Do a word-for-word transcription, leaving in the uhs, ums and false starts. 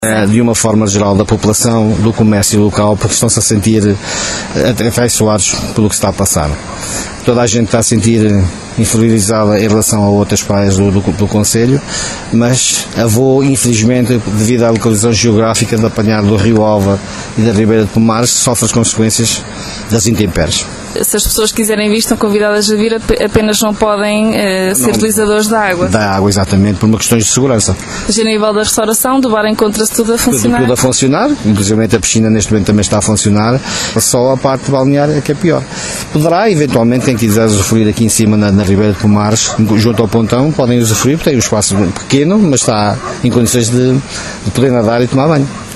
de uma forma geral da população, do comércio local, porque estão-se a sentir afeiçoados pelo que está a passar. Toda a gente está a sentir inferiorizada em relação a outras praias do, do, do Concelho, mas Avô, infelizmente, devido à localização geográfica de apanhar do Rio Alva e da Ribeira de Pomares, sofre as consequências das intempéries. Se as pessoas quiserem vir, estão convidadas a vir, apenas não podem uh, ser não, utilizadores da água. Da água, exatamente, por uma questão de segurança. A nível da restauração, do bar encontra-se tudo a funcionar? Tudo, tudo a funcionar, inclusive a piscina neste momento também está a funcionar, só a parte balneária é que é pior. Poderá, eventualmente, quem quiser usufruir aqui em cima na, na Ribeira de Pomares, junto ao pontão, podem usufruir, porque tem um espaço pequeno, mas está em condições de, de poder nadar e tomar banho.